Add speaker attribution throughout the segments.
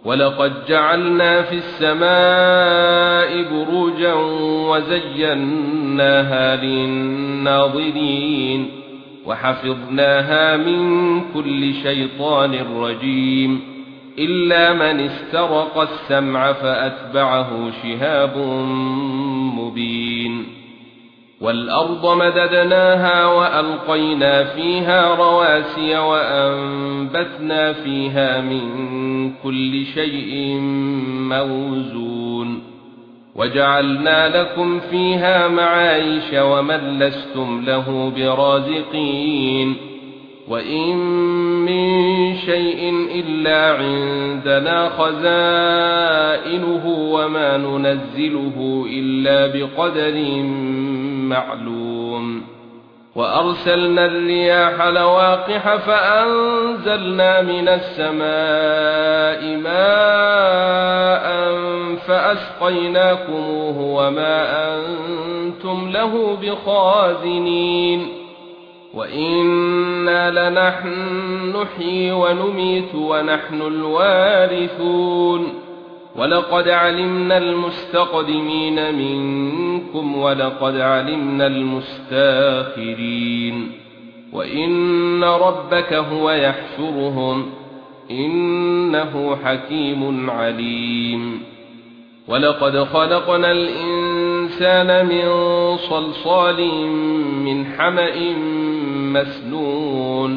Speaker 1: ولقد جعلنا في السماء بروجا وزيناها للناظرين وحفظناها من كل شيطان رجيم إلا من استرق السمع فأتبعه شهاب مبين والأرض مددناها وألقينا فيها رواسي وأنبتنا فيها من كل شيء موزون وجعلنا لكم فيها معايش ومن لستم له برازقين وإن من شيء إلا عندنا خزائنه وما ننزله إلا بقدر معلوم وأرسلنا الرياح لواقح فأنزلنا من السماء ماء فأسقيناكموه وما أنتم له بخازنين وإنا لنحن نحيي ونميت ونحن الوارثون ولقد علمنا المستقدمين منكم ولقد علمنا المستاخرين وإن ربك هو يحشرهم إنه حكيم عليم ولقد خلقنا الإنسان من صلصال من حمأ مسنون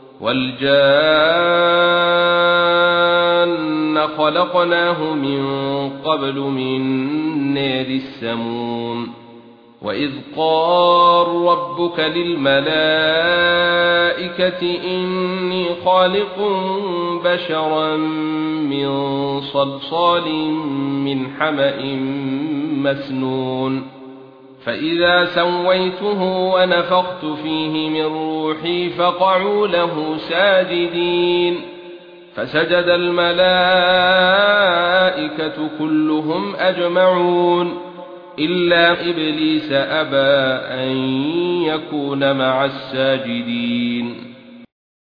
Speaker 1: والجان خلقناه من قبل من نار السموم وإذ قال ربك للملائكة إني خالق بشرا من صلصال من حمأ مسنون فإذا سويته ونفخت فيه من روحي فقعوا له ساجدين فسجد الملائكة كلهم أجمعون إلا إبليس أبى أن يكون مع الساجدين